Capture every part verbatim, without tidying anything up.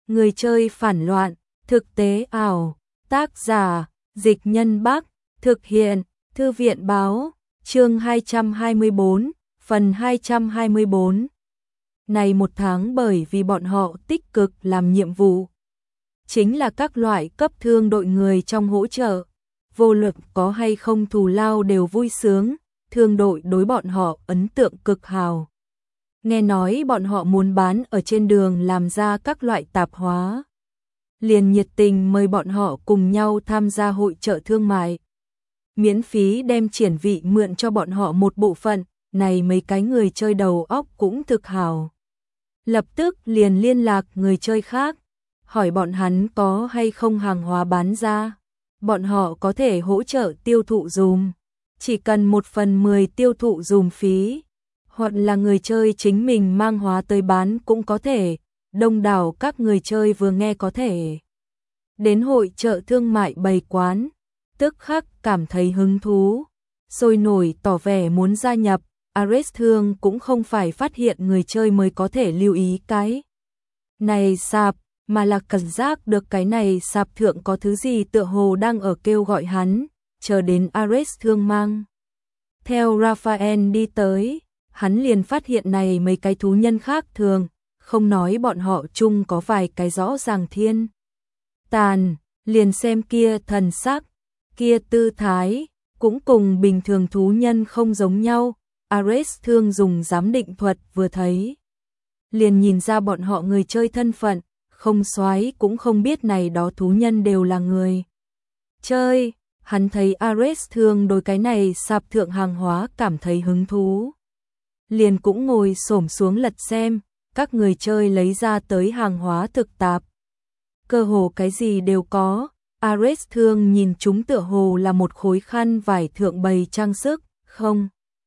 Người chơi phản loạn, thực tế ảo, tác giả, Dịch Nhân Bắc, thực hiện, Thư viện báo, chương hai trăm hai mươi bốn, phần hai trăm hai mươi bốn. Này một tháng bởi vì bọn họ tích cực làm nhiệm vụ. Chính là các loại cấp thương đội người trong hỗ trợ, vô luận có hay không thù lao đều vui sướng, thương đội đối bọn họ ấn tượng cực hào. Nghe nói bọn họ muốn bán ở trên đường làm ra các loại tạp hóa. Liền nhiệt tình mời bọn họ cùng nhau tham gia hội chợ thương mại. Miễn phí đem triển vị mượn cho bọn họ một bộ phận, này mấy cái người chơi đầu óc cũng thực hào. Lập tức liền liên lạc người chơi khác, hỏi bọn hắn có hay không hàng hóa bán ra. Bọn họ có thể hỗ trợ tiêu thụ dùm, chỉ cần một phần mười tiêu thụ dùm phí. Hoặc là người chơi chính mình mang hóa tới bán cũng có thể, đông đảo các người chơi vừa nghe có thể. Đến hội chợ thương mại bày quán, tức khắc cảm thấy hứng thú, sôi nổi tỏ vẻ muốn gia nhập. Ares Thương cũng không phải phát hiện người chơi mới có thể lưu ý cái này sạp, mà là cảm giác được cái này sạp thượng có thứ gì tựa hồ đang ở kêu gọi hắn, chờ đến Ares Thương mang theo Raphael đi tới. Hắn liền phát hiện này mấy cái thú nhân khác thường, không nói bọn họ chung có vài cái rõ ràng thiên tàn, liền xem kia thần sắc, kia tư thái, cũng cùng bình thường thú nhân không giống nhau. Ares Thương dùng giám định thuật vừa thấy, liền nhìn ra bọn họ người chơi thân phận, không soái cũng không biết này đó thú nhân đều là người chơi. Hắn thấy Ares Thương đối cái này sạp thượng hàng hóa cảm thấy hứng thú, liền cũng ngồi xổm xuống lật xem, các người chơi lấy ra tới hàng hóa thực tạp. Cơ hồ cái gì đều có, Ares Thương nhìn chúng tựa hồ là một khối khăn vải thượng bày trang sức, không.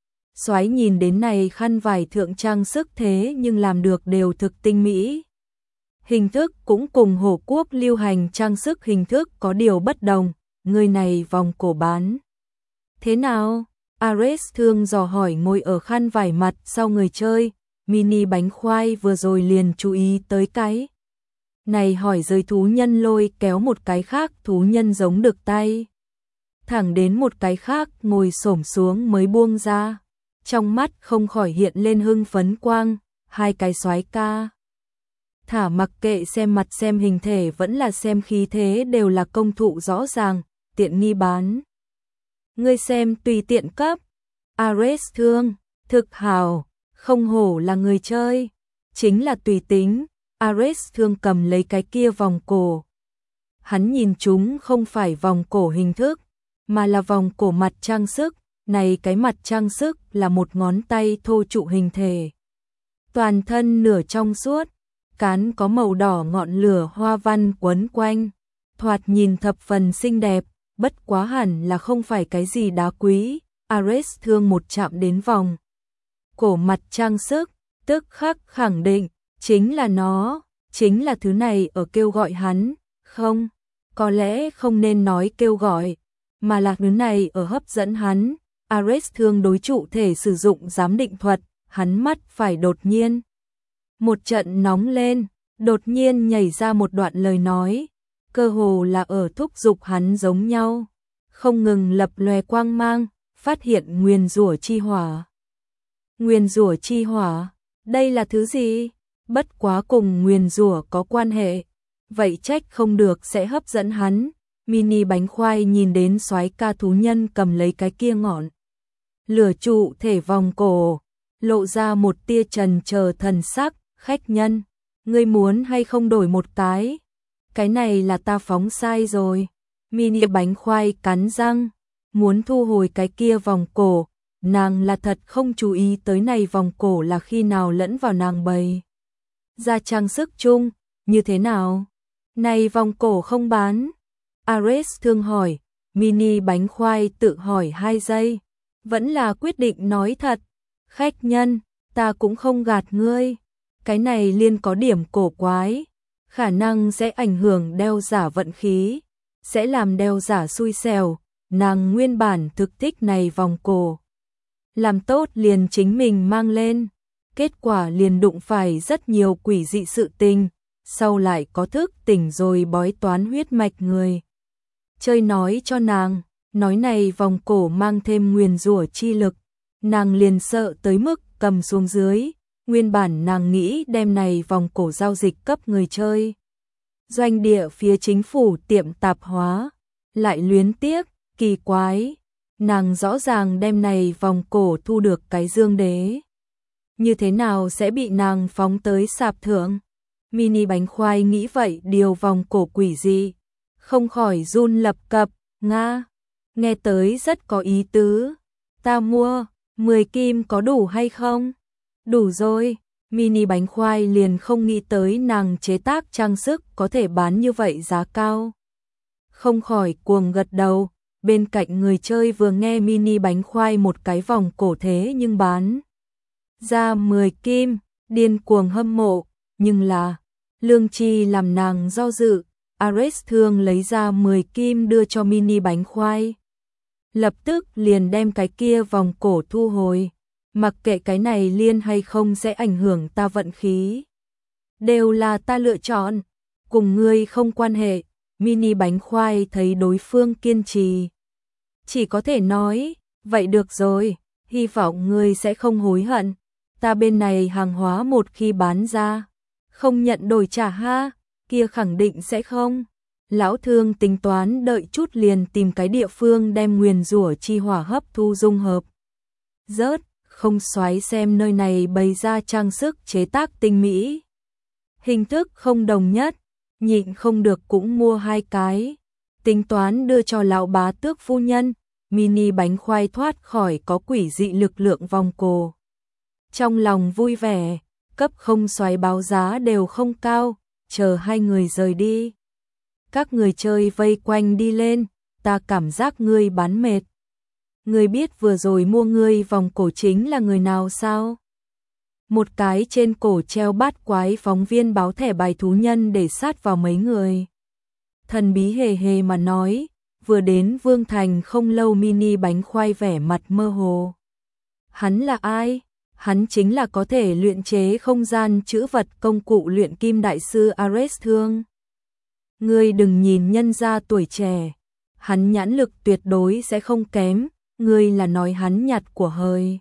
Soái nhìn đến này khăn vải thượng trang sức thế nhưng làm được đều thực tinh mỹ. Hình thức cũng cùng Hổ Quốc lưu hành trang sức hình thức có điều bất đồng, người này vòng cổ bán thế nào? Ares Thương dò hỏi ngồi ở khăn vải mặt sau người chơi. Mini bánh khoai vừa rồi liền chú ý tới cái này, hỏi rơi thú nhân lôi kéo một cái khác thú nhân giống được tay, thẳng đến một cái khác ngồi xổm xuống mới buông ra, trong mắt không khỏi hiện lên hưng phấn quang. Hai cái soái ca thả mặc kệ xem mặt xem hình thể vẫn là xem khí thế đều là công thụ rõ ràng, tiện nghi bán. Ngươi xem tùy tiện cấp. Ares Thương, thực hào, không hổ là người chơi, chính là tùy tính. Ares Thương cầm lấy cái kia vòng cổ. Hắn nhìn chúng không phải vòng cổ hình thức, mà là vòng cổ mặt trang sức. Này cái mặt trang sức là một ngón tay thô trụ hình thể, toàn thân nửa trong suốt, cán có màu đỏ ngọn lửa hoa văn quấn quanh, thoạt nhìn thập phần xinh đẹp. Bất quá hẳn là không phải cái gì đá quý. Ares Thương một chạm đến vòng cổ mặt trang sức, tức khắc khẳng định, chính là nó, chính là thứ này ở kêu gọi hắn. Không, có lẽ không nên nói kêu gọi, mà là thứ này ở hấp dẫn hắn. Ares Thương đối trụ thể sử dụng giám định thuật, hắn mắt phải đột nhiên một trận nóng lên, đột nhiên nhảy ra một đoạn lời nói, cơ hồ là ở thúc giục hắn giống nhau, không ngừng lập lòe quang mang, phát hiện nguyền rủa chi hỏa. Nguyền rủa chi hỏa, đây là thứ gì? Bất quá cùng nguyền rủa có quan hệ, vậy trách không được sẽ hấp dẫn hắn. Mini bánh khoai nhìn đến soái ca thú nhân cầm lấy cái kia ngọn lửa trụ thể vòng cổ, lộ ra một tia trần chờ thần sắc. Khách nhân, ngươi muốn hay không đổi một cái? Cái này là ta phóng sai rồi. Mini bánh khoai cắn răng, muốn thu hồi cái kia vòng cổ. Nàng là thật không chú ý tới này vòng cổ là khi nào lẫn vào nàng bày ra trang sức chung. Như thế nào? Này vòng cổ không bán? Ares Thương hỏi. Mini bánh khoai tự hỏi hai giây, vẫn là quyết định nói thật. Khách nhân, ta cũng không gạt ngươi. Cái này liên có điểm cổ quái, khả năng sẽ ảnh hưởng đeo giả vận khí, sẽ làm đeo giả xui xẻo. Nàng nguyên bản thực thích này vòng cổ, làm tốt liền chính mình mang lên, kết quả liền đụng phải rất nhiều quỷ dị sự tình, sau lại có thức tỉnh rồi bói toán huyết mạch người chơi nói cho nàng, nói này vòng cổ mang thêm nguyền rủa chi lực, nàng liền sợ tới mức cầm xuống dưới, nguyên bản nàng nghĩ đem này vòng cổ giao dịch cấp người chơi. Doanh địa phía chính phủ tiệm tạp hóa, lại luyến tiếc, kỳ quái, nàng rõ ràng đem này vòng cổ thu được cái dương đế. Như thế nào sẽ bị nàng phóng tới sạp thượng? Mini bánh khoai nghĩ vậy điều vòng cổ quỷ dị, không khỏi run lập cập, nga, nghe tới rất có ý tứ, ta mua, mười kim có đủ hay không? Đủ rồi, mini bánh khoai liền không nghĩ tới nàng chế tác trang sức có thể bán như vậy giá cao. Không khỏi cuồng gật đầu, bên cạnh người chơi vừa nghe mini bánh khoai một cái vòng cổ thế nhưng bán ra mười kim, điên cuồng hâm mộ, nhưng là lương tri làm nàng do dự, Ares thương lấy ra mười kim đưa cho mini bánh khoai. Lập tức liền đem cái kia vòng cổ thu hồi, mặc kệ cái này liên hay không sẽ ảnh hưởng ta vận khí. Đều là ta lựa chọn, cùng ngươi không quan hệ, mini bánh khoai thấy đối phương kiên trì. Chỉ có thể nói, vậy được rồi, hy vọng ngươi sẽ không hối hận, ta bên này hàng hóa một khi bán ra, không nhận đổi trả ha, kia khẳng định sẽ không. Lão thương tính toán đợi chút liền tìm cái địa phương đem nguyền rủa chi hỏa hấp thu dung hợp. Rớt, không xoáy xem nơi này bày ra trang sức chế tác tinh mỹ. Hình thức không đồng nhất, nhịn không được cũng mua hai cái. Tính toán đưa cho lão bá tước phu nhân, mini bánh khoai thoát khỏi có quỷ dị lực lượng vòng cổ. Trong lòng vui vẻ, cấp không xoáy báo giá đều không cao, chờ hai người rời đi. Các người chơi vây quanh đi lên, ta cảm giác ngươi bán mệt. Ngươi biết vừa rồi mua ngươi vòng cổ chính là người nào sao? Một cái trên cổ treo bát quái phóng viên báo thẻ bài thú nhân để sát vào mấy người. Thần bí hề hề mà nói, vừa đến Vương Thành không lâu mini bánh khoai vẻ mặt mơ hồ. Hắn là ai? Hắn chính là có thể luyện chế không gian chữ vật công cụ luyện kim đại sư Ares Thương. Ngươi đừng nhìn nhân ra tuổi trẻ, hắn nhãn lực tuyệt đối sẽ không kém, ngươi là nói hắn nhặt của hời.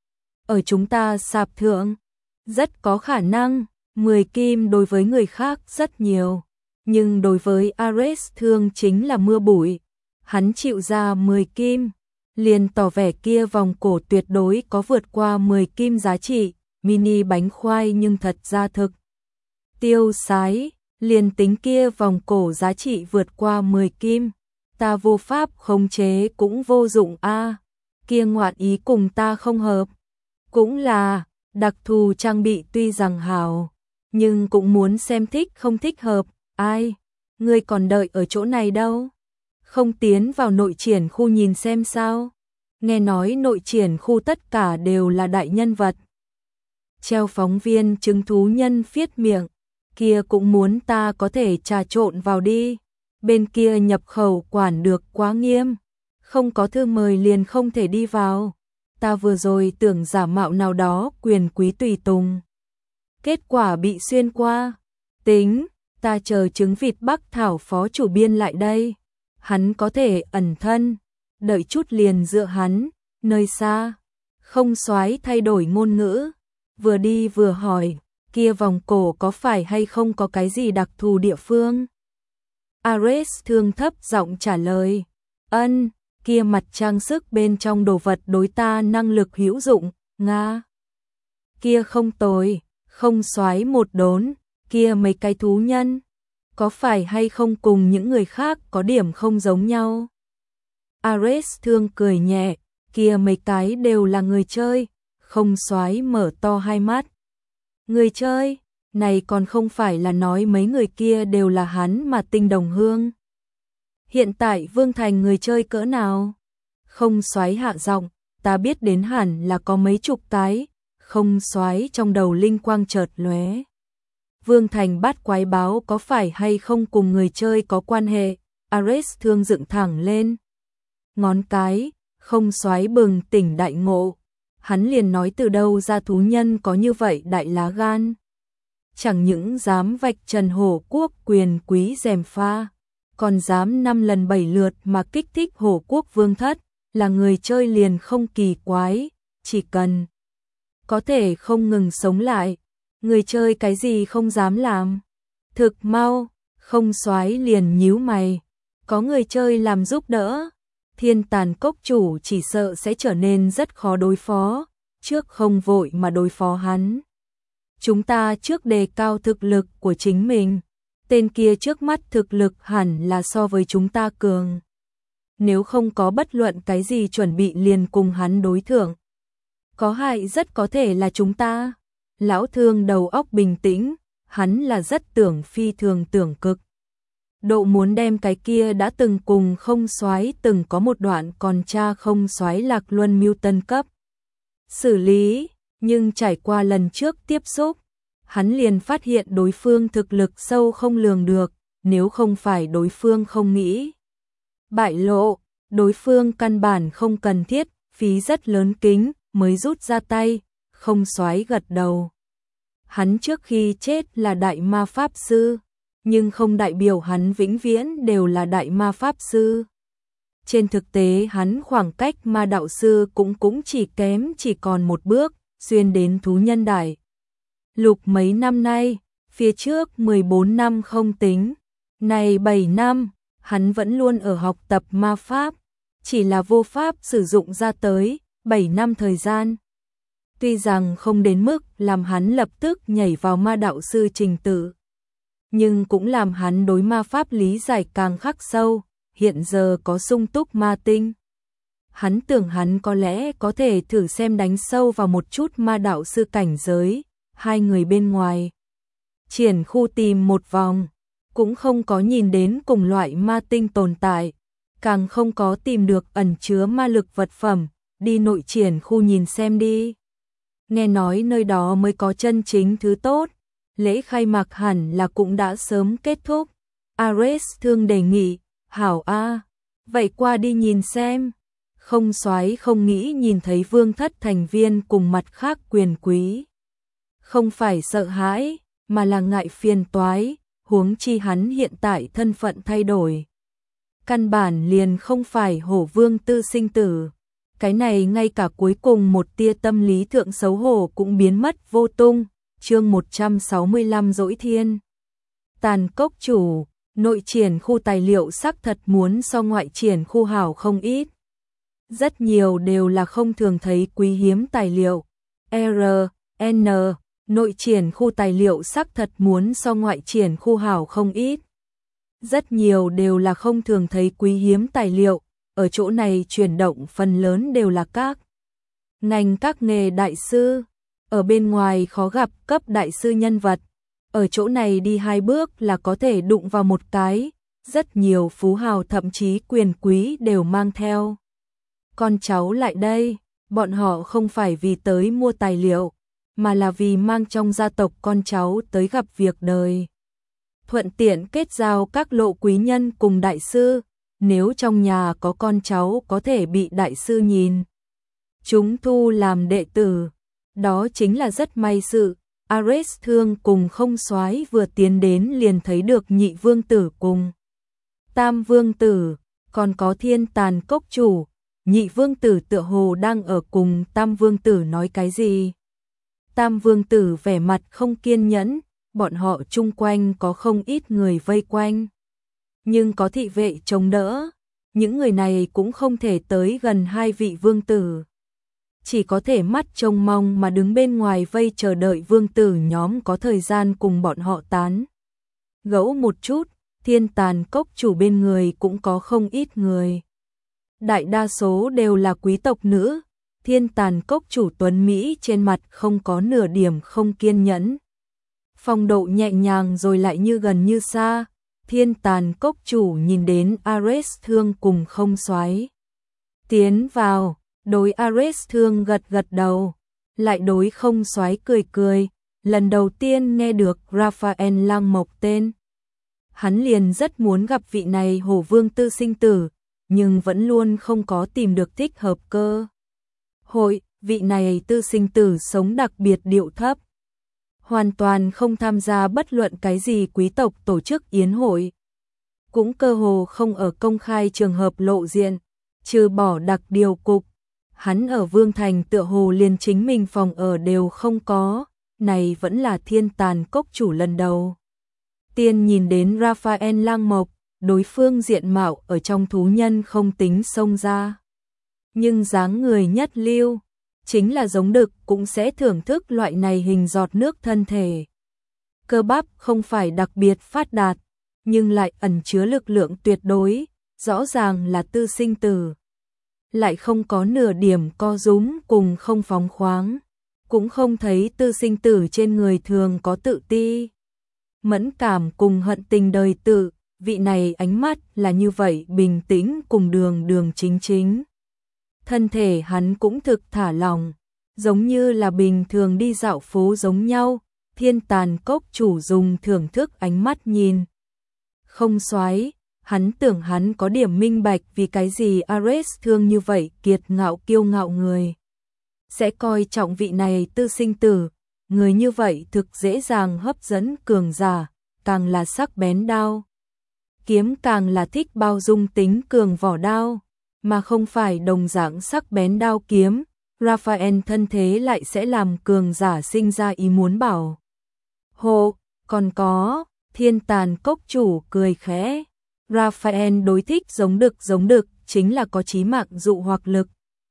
Ở chúng ta sạp thượng, rất có khả năng, mười kim đối với người khác rất nhiều, nhưng đối với Ares Thương chính là mưa bụi, hắn chịu ra mười kim, liền tỏ vẻ kia vòng cổ tuyệt đối có vượt qua mười kim giá trị, mini bánh khoai nhưng thật ra thực. Tiêu sái. Liền tính kia vòng cổ giá trị vượt qua mười kim, ta vô pháp khống chế cũng vô dụng a. Kia ngoạn ý cùng ta không hợp. Cũng là, đặc thù trang bị tuy rằng hảo, nhưng cũng muốn xem thích không thích hợp, ai, ngươi còn đợi ở chỗ này đâu? Không tiến vào nội triển khu nhìn xem sao? Nghe nói nội triển khu tất cả đều là đại nhân vật. Treo phóng viên chứng thú nhân phiết miệng. Kia cũng muốn ta có thể trà trộn vào đi, bên kia nhập khẩu quản được quá nghiêm, không có thư mời liền không thể đi vào, ta vừa rồi tưởng giả mạo nào đó quyền quý tùy tùng. Kết quả bị xuyên qua, tính, ta chờ trứng vịt Bắc Thảo phó chủ biên lại đây, hắn có thể ẩn thân, đợi chút liền dựa hắn, nơi xa, không soái thay đổi ngôn ngữ, vừa đi vừa hỏi. Kia vòng cổ có phải hay không có cái gì đặc thù địa phương? Ares Thương thấp giọng trả lời, ân, kia mặt trang sức bên trong đồ vật đối ta năng lực hữu dụng, nga. Kia không tồi, không soái một đốn, kia mấy cái thú nhân, có phải hay không cùng những người khác có điểm không giống nhau? Ares Thương cười nhẹ, kia mấy cái đều là người chơi, không soái mở to hai mắt. Người chơi, này còn không phải là nói mấy người kia đều là hắn mà tinh đồng hương. Hiện tại Vương Thành người chơi cỡ nào? Không soái hạ giọng, ta biết đến hẳn là có mấy chục cái, không soái trong đầu linh quang chợt lóe. Vương Thành bắt quái báo có phải hay không cùng người chơi có quan hệ, Ares Thương dựng thẳng lên. Ngón cái, không soái bừng tỉnh đại ngộ. Hắn liền nói từ đâu ra thú nhân có như vậy đại lá gan. chẳng những dám vạch trần Hổ quốc quyền quý gièm pha, còn dám năm lần bảy lượt mà kích thích Hổ quốc vương thất, là người chơi liền không kỳ quái, chỉ cần có thể không ngừng sống lại, người chơi cái gì không dám làm. Thực mau, Không Soái liền nhíu mày, có người chơi làm giúp đỡ, Thiên Tàn Cốc chủ chỉ sợ sẽ trở nên rất khó đối phó, trước không vội mà đối phó hắn. Chúng ta trước đề cao thực lực của chính mình, tên kia trước mắt thực lực hẳn là so với chúng ta cường. Nếu không có bất luận cái gì chuẩn bị liền cùng hắn đối thượng, có hại rất có thể là chúng ta. Lão Thương đầu óc bình tĩnh, hắn là rất tưởng phi thường tưởng cực. Độ muốn đem cái kia đã từng cùng Không Soái từng có một đoạn còn cha Không Soái Lạc Luân mưu tân cấp xử lý, nhưng trải qua lần trước tiếp xúc, hắn liền phát hiện đối phương thực lực sâu không lường được, nếu không phải đối phương không nghĩ bại lộ, đối phương căn bản không cần thiết, phí rất lớn kính mới rút ra tay. Không Soái gật đầu. Hắn trước khi chết là đại ma pháp sư, nhưng không đại biểu hắn vĩnh viễn đều là đại ma pháp sư. Trên thực tế hắn khoảng cách ma đạo sư cũng cũng chỉ kém chỉ còn một bước, xuyên đến thú nhân đại lục mấy năm nay, phía trước mười bốn năm không tính, này bảy năm, hắn vẫn luôn ở học tập ma pháp, chỉ là vô pháp sử dụng ra tới, bảy năm thời gian. Tuy rằng không đến mức làm hắn lập tức nhảy vào ma đạo sư trình tự, nhưng cũng làm hắn đối ma pháp lý giải càng khắc sâu, hiện giờ có sung túc ma tinh. Hắn tưởng hắn có lẽ có thể thử xem đánh sâu vào một chút ma đạo sư cảnh giới, hai người bên ngoài. Triển khu tìm một vòng, cũng không có nhìn đến cùng loại ma tinh tồn tại, càng không có tìm được ẩn chứa ma lực vật phẩm, đi nội triển khu nhìn xem đi. Nghe nói nơi đó mới có chân chính thứ tốt, lễ khai mạc hẳn là cũng đã sớm kết thúc. Ares Thương đề nghị, hảo a, vậy qua đi nhìn xem. Không Soái không nghĩ nhìn thấy vương thất thành viên cùng mặt khác quyền quý. Không phải sợ hãi, mà là ngại phiền toái, huống chi hắn hiện tại thân phận thay đổi. Căn bản liền không phải hổ vương tư sinh tử. Cái này ngay cả cuối cùng một tia tâm lý thượng xấu hổ cũng biến mất vô tung. Chương một trăm sáu mươi lăm Dỗi Thiên Tàn Cốc chủ, nội triển khu tài liệu xác thật muốn so ngoại triển khu hảo không ít. Rất nhiều đều là không thường thấy quý hiếm tài liệu. R, N, nội triển khu tài liệu xác thật muốn so ngoại triển khu hảo không ít. Rất nhiều đều là không thường thấy quý hiếm tài liệu. Ở chỗ này chuyển động phần lớn đều là các ngành các nghề đại sư, ở bên ngoài khó gặp cấp đại sư nhân vật, ở chỗ này đi hai bước là có thể đụng vào một cái, rất nhiều phú hào thậm chí quyền quý đều mang theo con cháu lại đây, bọn họ không phải vì tới mua tài liệu, mà là vì mang trong gia tộc con cháu tới gặp việc đời. Thuận tiện kết giao các lộ quý nhân cùng đại sư. Nếu trong nhà có con cháu có thể bị đại sư nhìn chúng thu làm đệ tử, đó chính là rất may sự. Ares Thương cùng Không Soái vừa tiến đến liền thấy được nhị vương tử cùng tam vương tử, còn có Thiên Tàn Cốc chủ. Nhị vương tử tựa hồ đang ở cùng tam vương tử nói cái gì. Tam vương tử vẻ mặt không kiên nhẫn, bọn họ chung quanh có không ít người vây quanh, nhưng có thị vệ chống đỡ, những người này cũng không thể tới gần hai vị vương tử. Chỉ có thể mắt trông mong mà đứng bên ngoài vây chờ đợi vương tử nhóm có thời gian cùng bọn họ tán gẫu một chút. Thiên Tàn Cốc chủ bên người cũng có không ít người. Đại đa số đều là quý tộc nữ. Thiên Tàn Cốc chủ tuấn Mỹ trên mặt không có nửa điểm không kiên nhẫn. Phong độ nhẹ nhàng rồi lại như gần như xa. Thiên Tàn Cốc chủ nhìn đến Ares Thương cùng Không Soái tiến vào, đối Ares Thương gật gật đầu, lại đối Không Soái cười cười, lần đầu tiên nghe được Raphael Lang Mộc tên. Hắn liền rất muốn gặp vị này hổ vương tư sinh tử, nhưng vẫn luôn không có tìm được thích hợp cơ hội, vị này tư sinh tử sống đặc biệt điệu thấp. hoàn toàn không tham gia bất luận cái gì quý tộc tổ chức yến hội. Cũng cơ hồ không ở công khai trường hợp lộ diện, trừ bỏ đặc điều cục. Hắn ở Vương Thành tựa hồ liền chính mình phòng ở đều không có, này vẫn là Thiên Tàn Cốc chủ lần đầu. Tiên nhìn đến Raphael Lang Mộc, đối phương diện mạo ở trong thú nhân không tính xông ra. Nhưng dáng người nhất lưu, chính là giống đực cũng sẽ thưởng thức loại này hình giọt nước thân thể. Cơ bắp không phải đặc biệt phát đạt, nhưng lại ẩn chứa lực lượng tuyệt đối, rõ ràng là tư sinh tử. Lại không có nửa điểm co rúm cùng không phóng khoáng, cũng không thấy tư sinh tử trên người thường có tự ti. Mẫn cảm cùng hận tình đời tự, vị này ánh mắt là như vậy bình tĩnh cùng đường đường chính chính. Thân thể hắn cũng thực thả lỏng, giống như là bình thường đi dạo phố giống nhau. Thiên Tàn Cốc chủ dùng thưởng thức ánh mắt nhìn. Không xoái, hắn tưởng hắn có điểm minh bạch vì cái gì Ares thương như vậy kiệt ngạo kiêu ngạo người. Sẽ coi trọng vị này tư sinh tử, người như vậy thực dễ dàng hấp dẫn cường giả, càng là sắc bén đao. Kiếm càng là thích bao dung tính cường vỏ đao, mà không phải đồng dạng sắc bén đao kiếm. Raphael thân thế lại sẽ làm cường giả sinh ra ý muốn bảo hộ. Còn có, Thiên Tàn Cốc chủ cười khẽ. Raphael đối thích giống đực giống đực chính là có chí mạng dụ hoặc lực.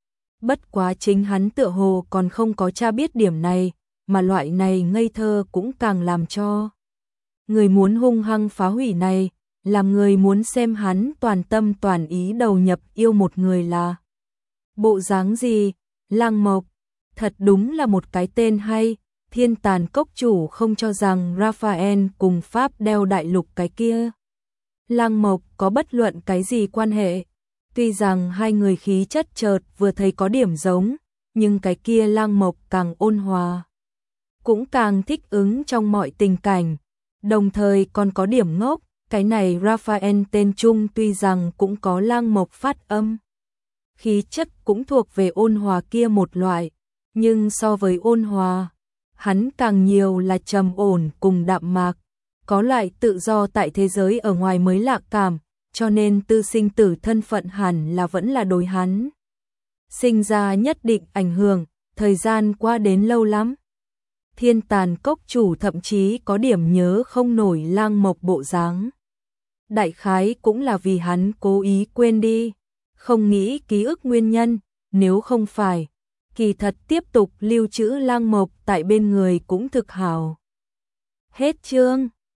Bất quá chính hắn tựa hồ còn không có tra biết điểm này, mà loại này ngây thơ cũng càng làm cho người muốn hung hăng phá hủy này, làm người muốn xem hắn toàn tâm toàn ý đầu nhập yêu một người là bộ dáng gì. Lang Mộc, thật đúng là một cái tên hay. Thiên Tàn Cốc chủ không cho rằng Raphael cùng Pháp đeo đại lục cái kia Lang Mộc có bất luận cái gì quan hệ. Tuy rằng hai người khí chất chợt vừa thấy có điểm giống, nhưng cái kia Lang Mộc càng ôn hòa, cũng càng thích ứng trong mọi tình cảnh, đồng thời còn có điểm ngốc. Cái này Raphael tên Trung tuy rằng cũng có Lang Mộc phát âm, khí chất cũng thuộc về ôn hòa kia một loại, nhưng so với ôn hòa, hắn càng nhiều là trầm ổn cùng đạm mạc, có loại tự do tại thế giới ở ngoài mới lạ cảm, cho nên tư sinh tử thân phận hẳn là vẫn là đối hắn sinh ra nhất định ảnh hưởng. Thời gian qua đến lâu lắm, Thiên Tàn Cốc chủ thậm chí có điểm nhớ không nổi Lang Mộc bộ dáng. Đại khái cũng là vì hắn cố ý quên đi, không nghĩ ký ức nguyên nhân, nếu không phải, kỳ thật tiếp tục lưu trữ Lang Mộc tại bên người cũng thực hảo. Hết chương.